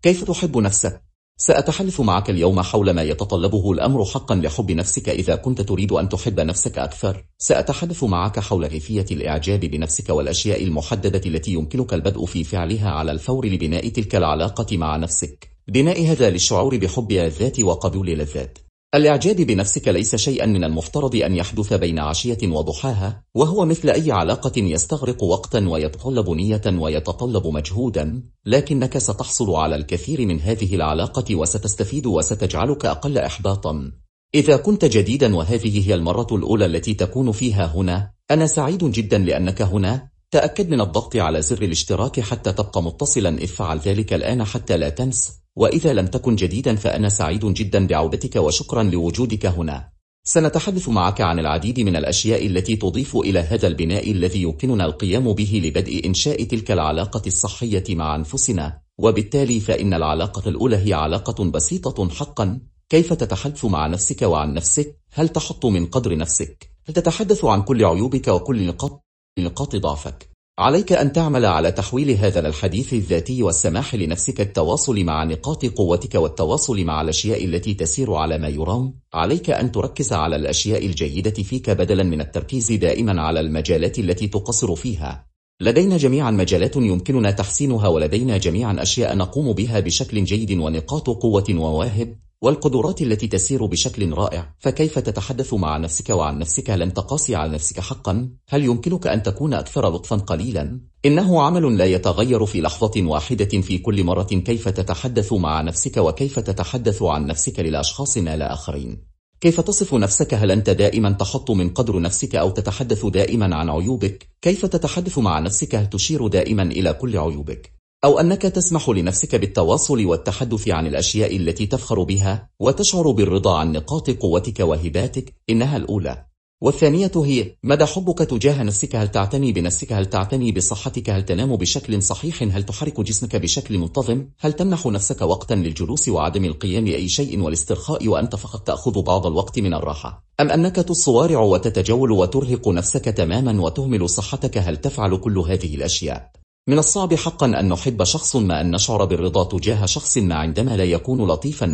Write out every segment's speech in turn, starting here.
كيف تحب نفسك؟ سأتحدث معك اليوم حول ما يتطلبه الأمر حقا لحب نفسك. إذا كنت تريد أن تحب نفسك أكثر، سأتحدث معك حول كيفية الإعجاب بنفسك والأشياء المحددة التي يمكنك البدء في فعلها على الفور لبناء تلك العلاقة مع نفسك. بناء هذا للشعور بحب الذات وقبول الذات. الإعجاب بنفسك ليس شيئا من المفترض أن يحدث بين عشية وضحاها، وهو مثل أي علاقة يستغرق وقتا ويتطلب نية ويتطلب مجهودا، لكنك ستحصل على الكثير من هذه العلاقة وستستفيد وستجعلك أقل إحباطا. إذا كنت جديدا وهذه هي المرة الأولى التي تكون فيها هنا، أنا سعيد جدا لأنك هنا. تأكد من الضغط على زر الاشتراك حتى تبقى متصلا. افعل ذلك الآن حتى لا تنس. وإذا لم تكن جديدا فأنا سعيد جدا بعودتك وشكرا لوجودك هنا. سنتحدث معك عن العديد من الأشياء التي تضيف إلى هذا البناء الذي يمكننا القيام به لبدء إنشاء تلك العلاقة الصحية مع أنفسنا. وبالتالي فإن العلاقة الأولى هي علاقة بسيطة حقا. كيف تتحدث مع نفسك وعن نفسك؟ هل تحط من قدر نفسك؟ هل تتحدث عن كل عيوبك وكل نقاط ضعفك؟ عليك أن تعمل على تحويل هذا الحديث الذاتي والسماح لنفسك التواصل مع نقاط قوتك والتواصل مع الأشياء التي تسير على ما يرام. عليك أن تركز على الأشياء الجيدة فيك بدلا من التركيز دائما على المجالات التي تقصر فيها. لدينا جميعا مجالات يمكننا تحسينها، ولدينا جميعا أشياء نقوم بها بشكل جيد ونقاط قوة ومواهب والقدرات التي تسير بشكل رائع. فكيف تتحدث مع نفسك وعن نفسك؟ لن تقاسي على نفسك حقا؟ هل يمكنك أن تكون أكثر لطفا قليلا؟ إنه عمل لا يتغير في لحظة واحدة في كل مرة. كيف تتحدث مع نفسك وكيف تتحدث عن نفسك للأشخاص لا آخرين؟ كيف تصف نفسك؟ هل أنت دائما تحط من قدر نفسك أو تتحدث دائما عن عيوبك؟ كيف تتحدث مع نفسك؟ هل تشير دائما إلى كل عيوبك؟ أو أنك تسمح لنفسك بالتواصل والتحدث عن الأشياء التي تفخر بها وتشعر بالرضا عن نقاط قوتك وهباتك؟ إنها الأولى. والثانية هي مدى حبك تجاه نفسك. هل تعتني بنفسك؟ هل تعتني بصحتك؟ هل تنام بشكل صحيح؟ هل تحرك جسمك بشكل منتظم؟ هل تمنح نفسك وقتا للجلوس وعدم القيام بأي شيء والاسترخاء وأنت فقط تأخذ بعض الوقت من الراحة؟ أم أنك تصوارع وتتجول وترهق نفسك تماما وتهمل صحتك؟ هل تفعل كل هذه الأشياء؟ من الصعب حقا أن نحب شخص ما، أن نشعر بالرضا تجاه شخص ما عندما لا يكون لطيفا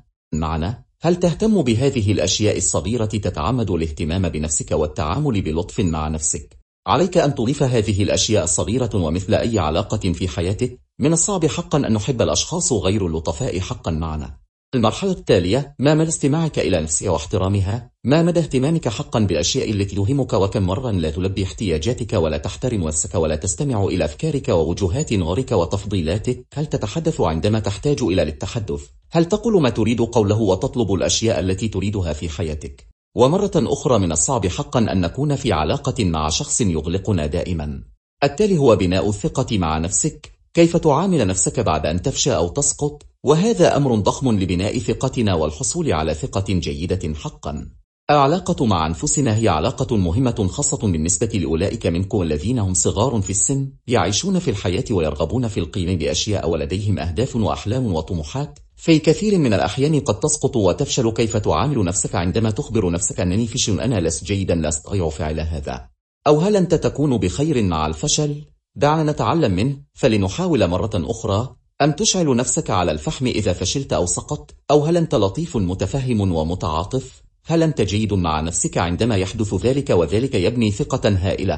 معنا. هل تهتم بهذه الأشياء الصغيرة؟ تتعمد الاهتمام بنفسك والتعامل بلطف مع نفسك. عليك أن تضيف هذه الأشياء الصغيرة، ومثل أي علاقة في حياتك من الصعب حقا أن نحب الأشخاص غير اللطفاء حقا معنا. المرحلة التالية، ما مدى استماعك إلى نفسك واحترامها؟ ما مدى اهتمامك حقا بالأشياء التي تهمك؟ وكم مرة لا تلبي احتياجاتك ولا تحترم نفسك ولا تستمع إلى أفكارك ووجهات نظرك وتفضيلاتك؟ هل تتحدث عندما تحتاج إلى التحدث؟ هل تقول ما تريد قوله وتطلب الأشياء التي تريدها في حياتك؟ ومرة أخرى من الصعب حقا أن نكون في علاقة مع شخص يغلقنا دائما. التالي هو بناء الثقة مع نفسك. كيف تعامل نفسك بعد أن تفشل أو تسقط؟ وهذا أمر ضخم لبناء ثقتنا والحصول على ثقة جيدة حقا. العلاقة مع أنفسنا هي علاقة مهمة، خاصة بالنسبة لأولئك منكم الذين هم صغار في السن، يعيشون في الحياة ويرغبون في القيام بأشياء ولديهم أهداف وأحلام وطموحات. في كثير من الأحيان قد تسقط وتفشل. كيف تعامل نفسك عندما تخبر نفسك أنني فاشل، أنا لست جيدا، لا أستطيع فعل هذا؟ أو هل أنت تكون بخير مع الفشل؟ دعنا نتعلم منه. فلنحاول مرة أخرى. أم تشعل نفسك على الفحم إذا فشلت أو سقطت؟ أو هل أنت لطيف متفهم ومتعاطف؟ هل أنت جيد مع نفسك عندما يحدث ذلك؟ وذلك يبني ثقة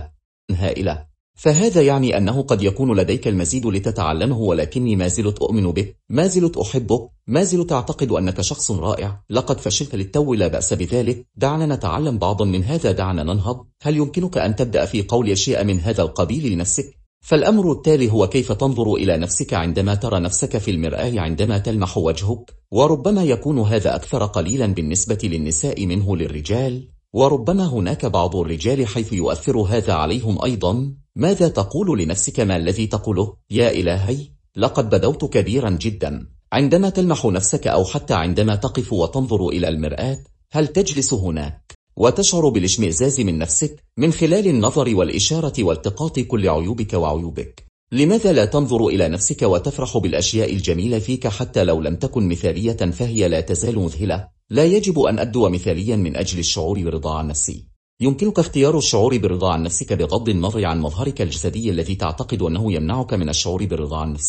هائلة. فهذا يعني أنه قد يكون لديك المزيد لتتعلمه، ولكني ما زلت أؤمن بك، ما زلت أحبك، ما زلت أعتقد أنك شخص رائع. لقد فشلت للتو، لا بأس بذلك. دعنا نتعلم بعضا من هذا. دعنا ننهض. هل يمكنك أن تبدأ في قول أشياء من هذا القبيل لنفسك؟ فالأمر التالي هو كيف تنظر إلى نفسك عندما ترى نفسك في المرآة عندما تلمح وجهك. وربما يكون هذا أكثر قليلا بالنسبة للنساء منه للرجال، وربما هناك بعض الرجال حيث يؤثر هذا عليهم أيضا. ماذا تقول لنفسك؟ ما الذي تقوله؟ يا إلهي، لقد بدوت كبيرا جدا. عندما تلمح نفسك أو حتى عندما تقف وتنظر إلى المرآة، هل تجلس هناك وتشعر بالاشمئزاز من نفسك من خلال النظر والإشارة والتقاط كل عيوبك وعيوبك؟ لماذا لا تنظر إلى نفسك وتفرح بالأشياء الجميلة فيك حتى لو لم تكن مثالية فهي لا تزال مذهلة؟ لا يجب أن أبدو مثاليا من أجل الشعور برضا عن نفسي. يمكنك اختيار الشعور بالرضا عن نفسك بغض النظر عن مظهرك الجسدي الذي تعتقد أنه يمنعك من الشعور بالرضا عن نفسك.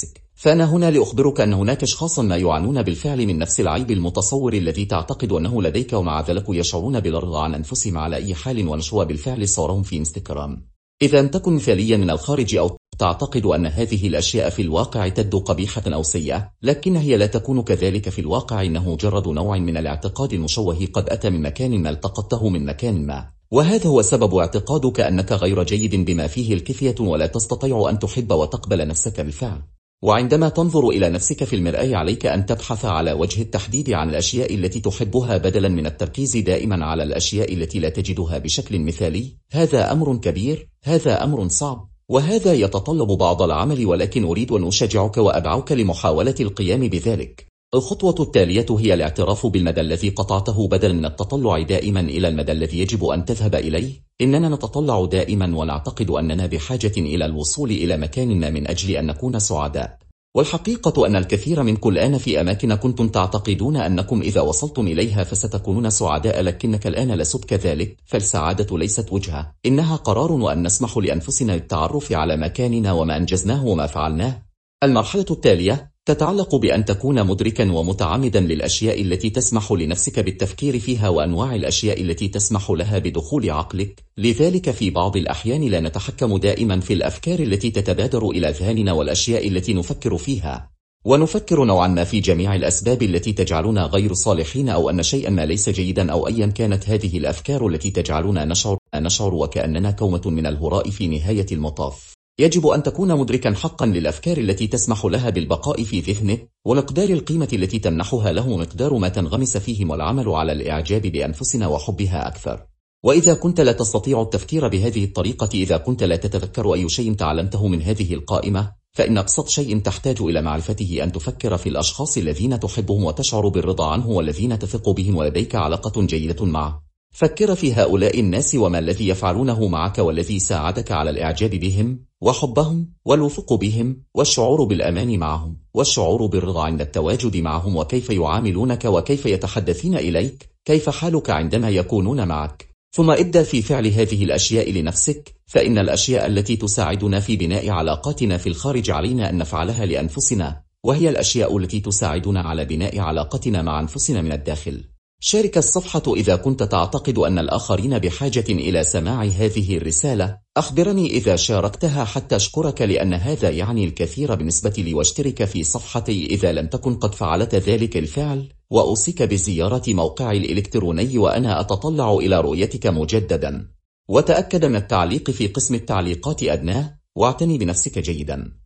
فأنا هنا لأخبرك أن هناك أشخاصا ما يعانون بالفعل من نفس العيب المتصور الذي تعتقد أنه لديك، ومع ذلك يشعرون بالرضا عن أنفسهم على أي حال ونشروا بالفعل صورهم في انستغرام. إذا لم تكن مثاليا من الخارج أو تعتقد أن هذه الأشياء في الواقع تبدو قبيحة أو سيئة، لكن هي لا تكون كذلك في الواقع. إنه مجرد نوع من الاعتقاد المشوه قد أتى من مكان ما التقطته من مكان ما، وهذا هو سبب اعتقادك أنك غير جيد بما فيه الكفاية ولا تستطيع أن تحب وتقبل نفسك بالفعل. وعندما تنظر إلى نفسك في المرآة عليك أن تبحث على وجه التحديد عن الأشياء التي تحبها بدلا من التركيز دائما على الأشياء التي لا تجدها بشكل مثالي. هذا أمر كبير، هذا أمر صعب، وهذا يتطلب بعض العمل، ولكن أريد أن أشجعك وأدعوك لمحاولة القيام بذلك. الخطوة التالية هي الاعتراف بالمدى الذي قطعته بدلا من التطلع دائما إلى المدى الذي يجب أن تذهب إليه. إننا نتطلع دائما ونعتقد أننا بحاجة إلى الوصول إلى مكان ما من أجل أن نكون سعداء، والحقيقة أن الكثير منكم الآن في أماكن كنتم تعتقدون أنكم إذا وصلتم إليها فستكونون سعداء، لكنك الآن لست كذلك. فالسعادة ليست وجهة، إنها قرار، وأن نسمح لأنفسنا بالتعرف على مكاننا وما أنجزناه وما فعلناه. المرحلة التالية تتعلق بأن تكون مدركا ومتعمدا للأشياء التي تسمح لنفسك بالتفكير فيها وأنواع الأشياء التي تسمح لها بدخول عقلك. لذلك في بعض الأحيان لا نتحكم دائما في الأفكار التي تتبادر إلى أذهاننا والأشياء التي نفكر فيها، ونفكر نوعا ما في جميع الأسباب التي تجعلنا غير صالحين أو أن شيئا ما ليس جيدا، أو أيا كانت هذه الأفكار التي تجعلنا نشعر وكأننا كومة من الهراء في نهاية المطاف. يجب أن تكون مدركا حقا للأفكار التي تسمح لها بالبقاء في ذهنك، ومقدار القيمة التي تمنحها له مقدار ما تنغمس فيه، والعمل على الإعجاب بأنفسنا وحبها أكثر. وإذا كنت لا تستطيع التفكير بهذه الطريقة، إذا كنت لا تتذكر أي شيء تعلمته من هذه القائمة، فإن أبسط شيء تحتاج إلى معرفته أن تفكر في الأشخاص الذين تحبهم وتشعر بالرضا عنه والذين تثق بهم ولديك علاقة جيدة معه. فكر في هؤلاء الناس وما الذي يفعلونه معك والذي ساعدك على الإعجاب بهم وحبهم والوثوق بهم والشعور بالأمان معهم والشعور بالرضا عند التواجد معهم، وكيف يعاملونك وكيف يتحدثون إليك، كيف حالك عندما يكونون معك. ثم ابدأ في فعل هذه الأشياء لنفسك، فإن الأشياء التي تساعدنا في بناء علاقاتنا في الخارج علينا أن نفعلها لأنفسنا، وهي الأشياء التي تساعدنا على بناء علاقتنا مع أنفسنا من الداخل. شارك الصفحة إذا كنت تعتقد أن الآخرين بحاجة إلى سماع هذه الرسالة. أخبرني إذا شاركتها حتى أشكرك، لأن هذا يعني الكثير بالنسبة لي. واشترك في صفحتي إذا لم تكن قد فعلت ذلك الفعل، وأوصيك بزيارة موقعي الإلكتروني وأنا أتطلع إلى رؤيتك مجددا. وتأكد من التعليق في قسم التعليقات أدناه، واعتني بنفسك جيدا.